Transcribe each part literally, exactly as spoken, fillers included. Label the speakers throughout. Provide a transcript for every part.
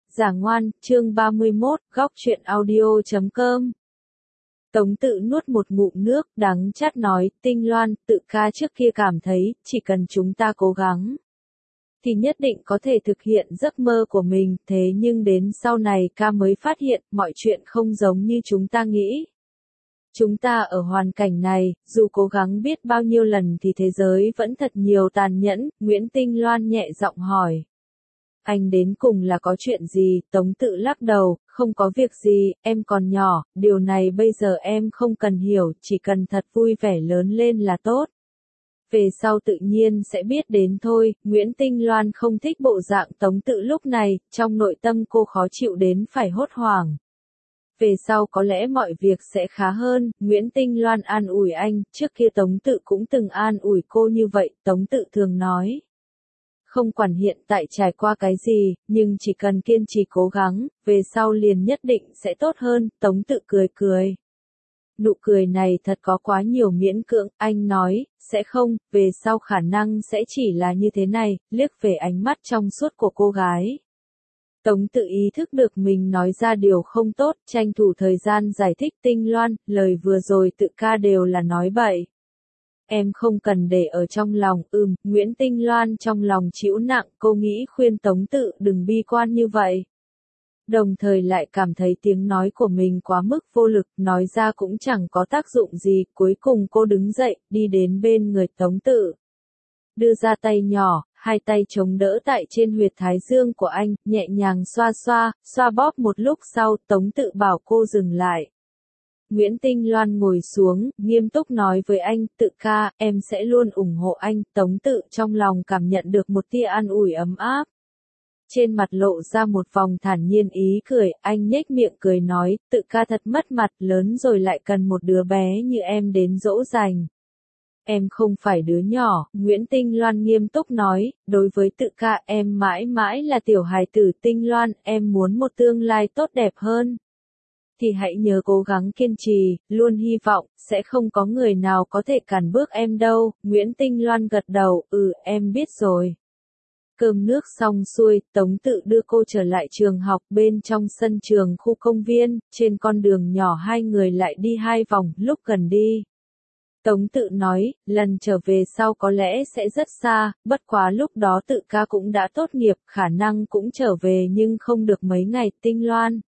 Speaker 1: Giả ngoan, chương ba mươi mốt, góc truyện audio chấm com. Tống Tự nuốt một ngụm nước, đắng chát nói, Tinh Loan, Tự ca trước kia cảm thấy, chỉ cần chúng ta cố gắng, thì nhất định có thể thực hiện giấc mơ của mình, thế nhưng đến sau này ca mới phát hiện, mọi chuyện không giống như chúng ta nghĩ. Chúng ta ở hoàn cảnh này, dù cố gắng biết bao nhiêu lần thì thế giới vẫn thật nhiều tàn nhẫn, Nguyễn Tinh Loan nhẹ giọng hỏi. Anh đến cùng là có chuyện gì? Tống Tự lắc đầu, không có việc gì, em còn nhỏ, điều này bây giờ em không cần hiểu, chỉ cần thật vui vẻ lớn lên là tốt. Về sau tự nhiên sẽ biết đến thôi. Nguyễn Tinh Loan không thích bộ dạng Tống Tự lúc này, trong nội tâm cô khó chịu đến phải hốt hoảng. Về sau có lẽ mọi việc sẽ khá hơn, Nguyễn Tinh Loan an ủi anh, trước kia Tống Tự cũng từng an ủi cô như vậy, Tống Tự thường nói. Không quản hiện tại trải qua cái gì, nhưng chỉ cần kiên trì cố gắng, về sau liền nhất định sẽ tốt hơn, Tống Tự cười cười. Nụ cười này thật có quá nhiều miễn cưỡng, anh nói, sẽ không, về sau khả năng sẽ chỉ là như thế này, liếc về ánh mắt trong suốt của cô gái. Tống Tự ý thức được mình nói ra điều không tốt, tranh thủ thời gian giải thích. Tinh Loan, lời vừa rồi Tự ca đều là nói bậy. Em không cần để ở trong lòng, ừm, Nguyễn Tinh Loan trong lòng chịu nặng, cô nghĩ khuyên Tống Tự đừng bi quan như vậy. Đồng thời lại cảm thấy tiếng nói của mình quá mức vô lực, nói ra cũng chẳng có tác dụng gì, cuối cùng cô đứng dậy, đi đến bên người Tống Tự. Đưa ra tay nhỏ, hai tay chống đỡ tại trên huyệt thái dương của anh, nhẹ nhàng xoa xoa, xoa bóp một lúc sau, Tống Tự bảo cô dừng lại. Nguyễn Tinh Loan ngồi xuống, nghiêm túc nói với anh, Tự ca, em sẽ luôn ủng hộ anh. Tống Tự trong lòng cảm nhận được một tia an ủi ấm áp. Trên mặt lộ ra một vòng thản nhiên ý cười, anh nhếch miệng cười nói, Tự ca thật mất mặt, lớn rồi lại cần một đứa bé như em đến dỗ dành. Em không phải đứa nhỏ, Nguyễn Tinh Loan nghiêm túc nói, đối với Tự ca em mãi mãi là tiểu hài tử. Tinh Loan, em muốn một tương lai tốt đẹp hơn. Thì hãy nhớ cố gắng kiên trì, luôn hy vọng, sẽ không có người nào có thể cản bước em đâu. Nguyễn Tinh Loan gật đầu, ừ, em biết rồi. Cơm nước xong xuôi, Tống Tự đưa cô trở lại trường học. Bên trong sân trường khu công viên, trên con đường nhỏ hai người lại đi hai vòng, lúc gần đi. Tống Tự nói, lần trở về sau có lẽ sẽ rất xa, bất quá lúc đó Tự ca cũng đã tốt nghiệp, khả năng cũng trở về nhưng không được mấy ngày. Tinh Loan.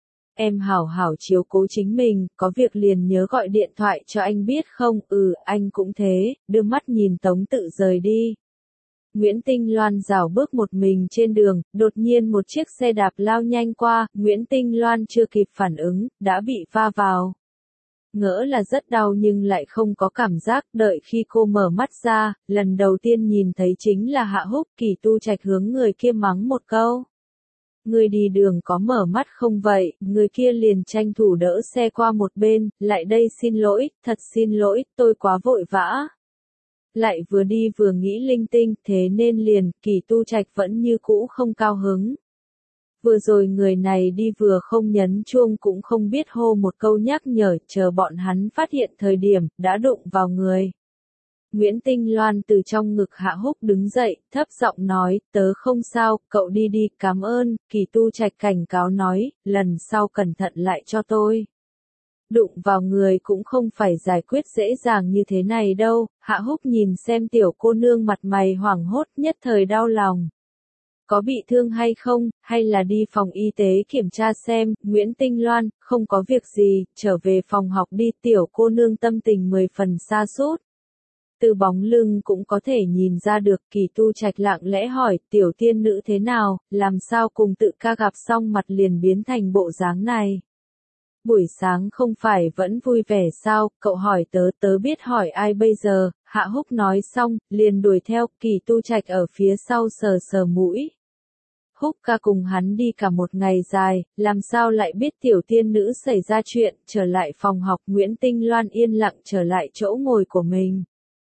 Speaker 1: Em hảo hảo chiếu cố chính mình, có việc liền nhớ gọi điện thoại cho anh biết không? Ừ, anh cũng thế, đưa mắt nhìn Tống Tự rời đi. Nguyễn Tinh Loan rảo bước một mình trên đường, đột nhiên một chiếc xe đạp lao nhanh qua, Nguyễn Tinh Loan chưa kịp phản ứng, đã bị va vào. Ngỡ là rất đau nhưng lại không có cảm giác, đợi khi cô mở mắt ra, lần đầu tiên nhìn thấy chính là Hạ Húc. Kỳ Tu Trạch hướng người kia mắng một câu. Người đi đường có mở mắt không vậy? Người kia liền tranh thủ đỡ xe qua một bên, lại đây xin lỗi, thật xin lỗi, tôi quá vội vã. Lại vừa đi vừa nghĩ linh tinh, thế nên liền, Kỳ Tu Trạch vẫn như cũ không cao hứng. Vừa rồi người này đi vừa không nhấn chuông cũng không biết hô một câu nhắc nhở, chờ bọn hắn phát hiện thời điểm, đã đụng vào người. Nguyễn Tinh Loan từ trong ngực Hạ Húc đứng dậy, thấp giọng nói, tớ không sao, cậu đi đi, cảm ơn. Kỳ Tu Trạch cảnh cáo nói, lần sau cẩn thận lại cho tôi. Đụng vào người cũng không phải giải quyết dễ dàng như thế này đâu. Hạ Húc nhìn xem tiểu cô nương mặt mày hoảng hốt, nhất thời đau lòng. Có bị thương hay không, hay là đi phòng y tế kiểm tra xem? Nguyễn Tinh Loan, không có việc gì, trở về phòng học đi. Tiểu cô nương tâm tình mười phần sa sút. Từ bóng lưng cũng có thể nhìn ra được. Kỳ Tu Trạch lặng lẽ hỏi, tiểu tiên nữ thế nào, làm sao cùng Tự ca gặp xong mặt liền biến thành bộ dáng này? Buổi sáng không phải vẫn vui vẻ sao, cậu hỏi tớ, tớ biết hỏi ai bây giờ? Hạ Húc nói xong, liền đuổi theo. Kỳ Tu Trạch ở phía sau sờ sờ mũi. Húc ca cùng hắn đi cả một ngày dài, làm sao lại biết tiểu tiên nữ xảy ra chuyện? Trở lại phòng học, Nguyễn Tinh Loan yên lặng trở lại chỗ ngồi của mình.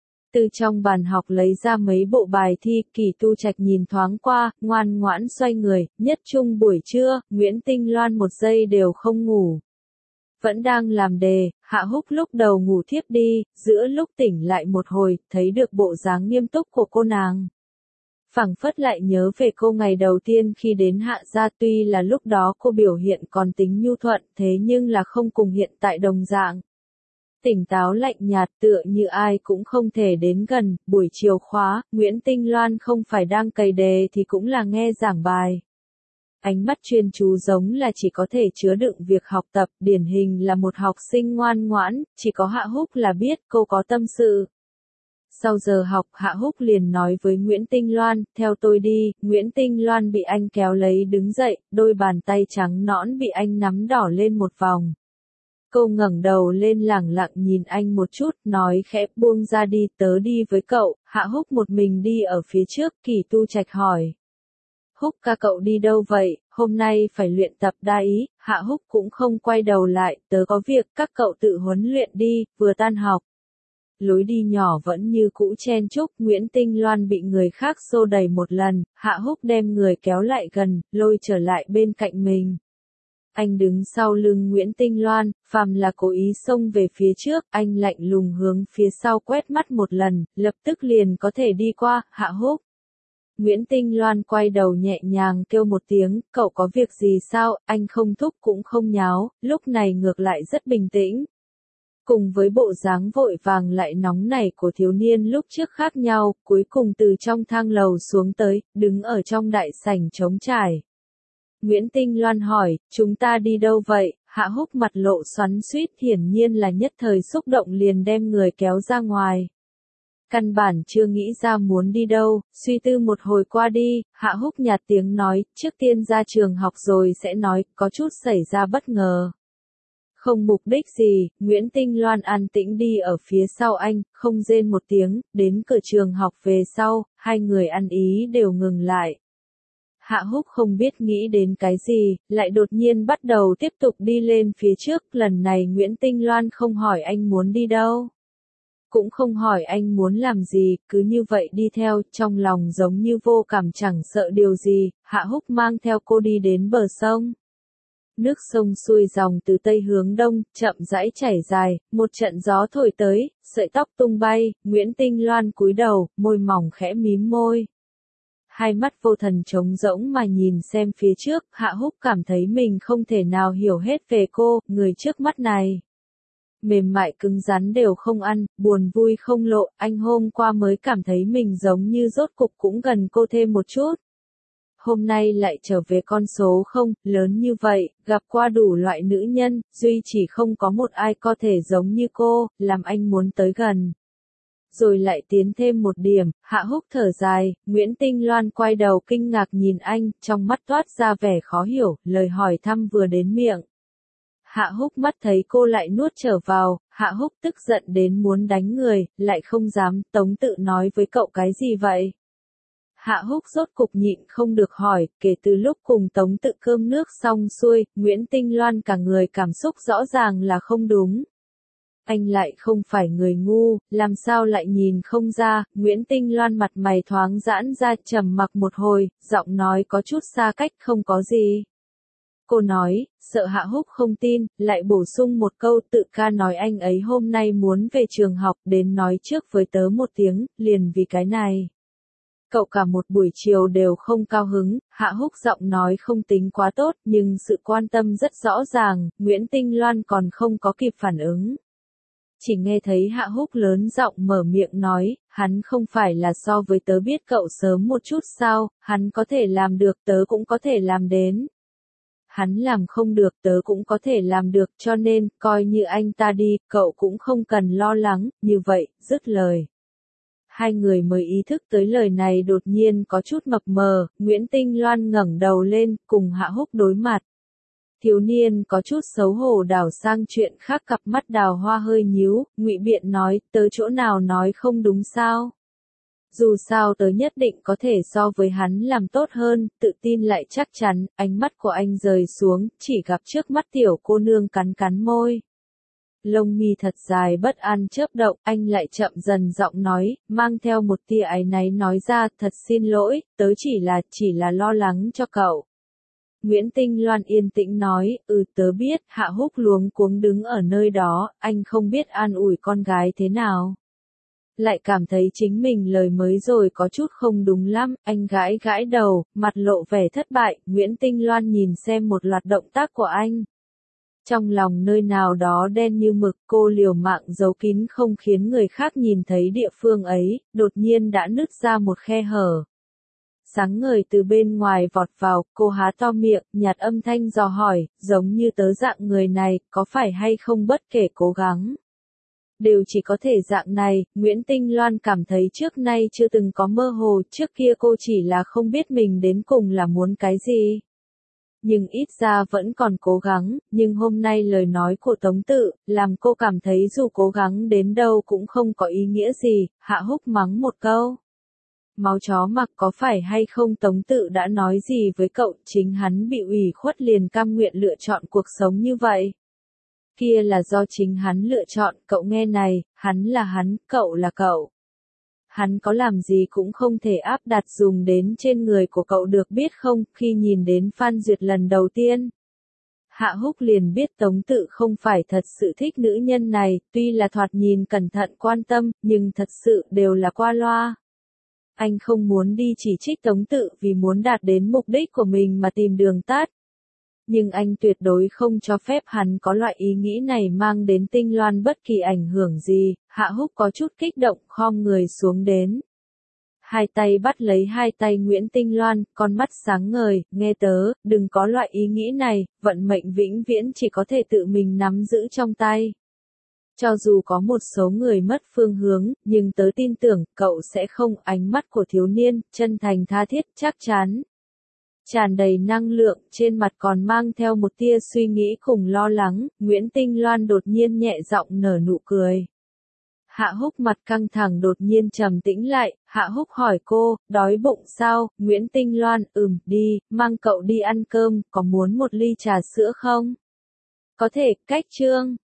Speaker 1: Từ trong bàn học lấy ra mấy bộ bài thi. Kỳ Tu Trạch nhìn thoáng qua, ngoan ngoãn xoay người. Nhất trung buổi trưa, Nguyễn Tinh Loan một giây đều không ngủ. Vẫn đang làm đề, Hạ Húc lúc đầu ngủ thiếp đi, giữa lúc tỉnh lại một hồi, thấy được bộ dáng nghiêm túc của cô nàng. phảng phất lại nhớ về cô ngày đầu tiên khi đến Hạ gia, tuy là lúc đó cô biểu hiện còn tính nhu thuận, thế nhưng là không cùng hiện tại đồng dạng. Tỉnh táo lạnh nhạt tựa như ai cũng không thể đến gần, buổi chiều khóa, Nguyễn Tinh Loan không phải đang cày đề thì cũng là nghe giảng bài. Ánh mắt chuyên chú giống là chỉ có thể chứa đựng việc học tập, điển hình là một học sinh ngoan ngoãn, chỉ có Hạ Húc là biết cô có tâm sự. Sau giờ học, Hạ Húc liền nói với Nguyễn Tinh Loan, theo tôi đi. Nguyễn Tinh Loan bị anh kéo lấy đứng dậy, đôi bàn tay trắng nõn bị anh nắm đỏ lên một vòng. Cô ngẩng đầu lên lẳng lặng nhìn anh một chút, nói khẽ, buông ra đi, tớ đi với cậu. Hạ Húc một mình đi ở phía trước, Kỳ Tu Trạch hỏi. Húc ca cậu đi đâu vậy, hôm nay phải luyện tập đa ý. Hạ Húc cũng không quay đầu lại, tớ có việc, các cậu tự huấn luyện đi, vừa tan học. Lối đi nhỏ vẫn như cũ chen chúc, Nguyễn Tinh Loan bị người khác xô đẩy một lần, Hạ Húc đem người kéo lại gần, lôi trở lại bên cạnh mình. Anh đứng sau lưng Nguyễn Tinh Loan, phàm là cố ý xông về phía trước, anh lạnh lùng hướng phía sau quét mắt một lần, lập tức liền có thể đi qua. Hạ Húc. Nguyễn Tinh Loan quay đầu nhẹ nhàng kêu một tiếng, cậu có việc gì sao? Anh không thúc cũng không nháo, lúc này ngược lại rất bình tĩnh. Cùng với bộ dáng vội vàng lại nóng nảy của thiếu niên lúc trước khác nhau, cuối cùng từ trong thang lầu xuống tới, đứng ở trong đại sảnh trống trải. Nguyễn Tinh Loan hỏi, chúng ta đi đâu vậy? Hạ Húc mặt lộ xoắn xuýt, hiển nhiên là nhất thời xúc động liền đem người kéo ra ngoài. Căn bản chưa nghĩ ra muốn đi đâu, suy tư một hồi qua đi, Hạ Húc nhạt tiếng nói, trước tiên ra trường học rồi sẽ nói, có chút xảy ra bất ngờ. Không mục đích gì, Nguyễn Tinh Loan an tĩnh đi ở phía sau anh, không rên một tiếng, đến cửa trường học về sau, hai người ăn ý đều ngừng lại. Hạ Húc không biết nghĩ đến cái gì, lại đột nhiên bắt đầu tiếp tục đi lên phía trước, lần này Nguyễn Tinh Loan không hỏi anh muốn đi đâu. Cũng không hỏi anh muốn làm gì, cứ như vậy đi theo, trong lòng giống như vô cảm chẳng sợ điều gì. Hạ Húc mang theo cô đi đến bờ sông. Nước sông xuôi dòng từ tây hướng đông, chậm rãi chảy dài, một trận gió thổi tới, sợi tóc tung bay, Nguyễn Tinh Loan cúi đầu, môi mỏng khẽ mím môi. Hai mắt vô thần trống rỗng mà nhìn xem phía trước, Hạ Húc cảm thấy mình không thể nào hiểu hết về cô, người trước mắt này. Mềm mại cứng rắn đều không ăn, buồn vui không lộ, anh hôm qua mới cảm thấy mình giống như rốt cục cũng gần cô thêm một chút. Hôm nay lại trở về con số không, lớn như vậy, gặp qua đủ loại nữ nhân, duy chỉ không có một ai có thể giống như cô, làm anh muốn tới gần. Rồi lại tiến thêm một điểm, Hạ Húc thở dài, Nguyễn Tinh Loan quay đầu kinh ngạc nhìn anh, trong mắt toát ra vẻ khó hiểu, lời hỏi thăm vừa đến miệng. Hạ Húc mắt thấy cô lại nuốt trở vào, Hạ Húc tức giận đến muốn đánh người, lại không dám, Tống Tự nói với cậu cái gì vậy? Hạ Húc rốt cục nhịn không được hỏi, kể từ lúc cùng Tống Tự cơm nước xong xuôi, Nguyễn Tinh Loan cả người cảm xúc rõ ràng là không đúng. Anh lại không phải người ngu, làm sao lại nhìn không ra, Nguyễn Tinh Loan mặt mày thoáng giãn ra trầm mặc một hồi, giọng nói có chút xa cách không có gì. Cô nói, sợ Hạ Húc không tin, lại bổ sung một câu tự ca nói anh ấy hôm nay muốn về trường học đến nói trước với tớ một tiếng, liền vì cái này. Cậu cả một buổi chiều đều không cao hứng, Hạ Húc giọng nói không tính quá tốt nhưng sự quan tâm rất rõ ràng, Nguyễn Tinh Loan còn không có kịp phản ứng. Chỉ nghe thấy Hạ Húc lớn giọng mở miệng nói, hắn không phải là so với tớ biết cậu sớm một chút sao, hắn có thể làm được tớ cũng có thể làm đến. Hắn làm không được tớ cũng có thể làm được cho nên, coi như anh ta đi, cậu cũng không cần lo lắng, như vậy, dứt lời. Hai người mới ý thức tới lời này đột nhiên có chút mập mờ, Nguyễn Tinh Loan ngẩng đầu lên, cùng Hạ Húc đối mặt. Thiếu niên có chút xấu hổ đảo sang chuyện khác, cặp mắt đào hoa hơi nhíu, ngụy biện nói, tớ chỗ nào nói không đúng sao? Dù sao tớ nhất định có thể so với hắn làm tốt hơn, tự tin lại chắc chắn, ánh mắt của anh rời xuống, chỉ gặp trước mắt tiểu cô nương cắn cắn môi. Lông mi thật dài bất an chớp động, anh lại chậm dần giọng nói, mang theo một tia áy náy nói ra, thật xin lỗi, tớ chỉ là, chỉ là lo lắng cho cậu. Nguyễn Tinh Loan yên tĩnh nói, ừ tớ biết, Hạ Húc luống cuống đứng ở nơi đó, anh không biết an ủi con gái thế nào. lại cảm thấy chính mình lời mới rồi có chút không đúng lắm, anh gãi gãi đầu, mặt lộ vẻ thất bại, Nguyễn Tinh Loan nhìn xem một loạt động tác của anh. Trong lòng nơi nào đó đen như mực, cô liều mạng giấu kín không khiến người khác nhìn thấy địa phương ấy, đột nhiên đã nứt ra một khe hở. Sáng ngời từ bên ngoài vọt vào, cô há to miệng, nhạt âm thanh dò hỏi, giống như tớ dạng người này, có phải hay không bất kể cố gắng. Đều chỉ có thể dạng này, Nguyễn Tinh Loan cảm thấy trước nay chưa từng có mơ hồ, trước kia cô chỉ là không biết mình đến cùng là muốn cái gì. Nhưng ít ra vẫn còn cố gắng, nhưng hôm nay lời nói của Tống Tự, làm cô cảm thấy dù cố gắng đến đâu cũng không có ý nghĩa gì, Hạ Húc mắng một câu. Máu chó mặc có phải hay không Tống Tự đã nói gì với cậu, chính hắn bị ủy khuất liền cam nguyện lựa chọn cuộc sống như vậy. Kia là do chính hắn lựa chọn, cậu nghe này, hắn là hắn, cậu là cậu. Hắn có làm gì cũng không thể áp đặt dùng đến trên người của cậu được biết không, khi nhìn đến Phan Duyệt lần đầu tiên. Hạ Húc liền biết Tống Tự không phải thật sự thích nữ nhân này, tuy là thoạt nhìn cẩn thận quan tâm, nhưng thật sự đều là qua loa. Anh không muốn đi chỉ trích Tống Tự vì muốn đạt đến mục đích của mình mà tìm đường tắt. Nhưng anh tuyệt đối không cho phép hắn có loại ý nghĩ này mang đến Tinh Loan bất kỳ ảnh hưởng gì, Hạ Húc có chút kích động khom người xuống đến. Hai tay bắt lấy hai tay Nguyễn Tinh Loan, con mắt sáng ngời, nghe tớ, đừng có loại ý nghĩ này, vận mệnh vĩnh viễn chỉ có thể tự mình nắm giữ trong tay. Cho dù có một số người mất phương hướng, nhưng tớ tin tưởng, cậu sẽ không, ánh mắt của thiếu niên, chân thành tha thiết, chắc chắn. Tràn đầy năng lượng, trên mặt còn mang theo một tia suy nghĩ cùng lo lắng, Nguyễn Tinh Loan đột nhiên nhẹ giọng nở nụ cười. Hạ Húc mặt căng thẳng đột nhiên trầm tĩnh lại, Hạ Húc hỏi cô, đói bụng sao, Nguyễn Tinh Loan, ừm, đi, mang cậu đi ăn cơm, có muốn một ly trà sữa không? Có thể, cách chương.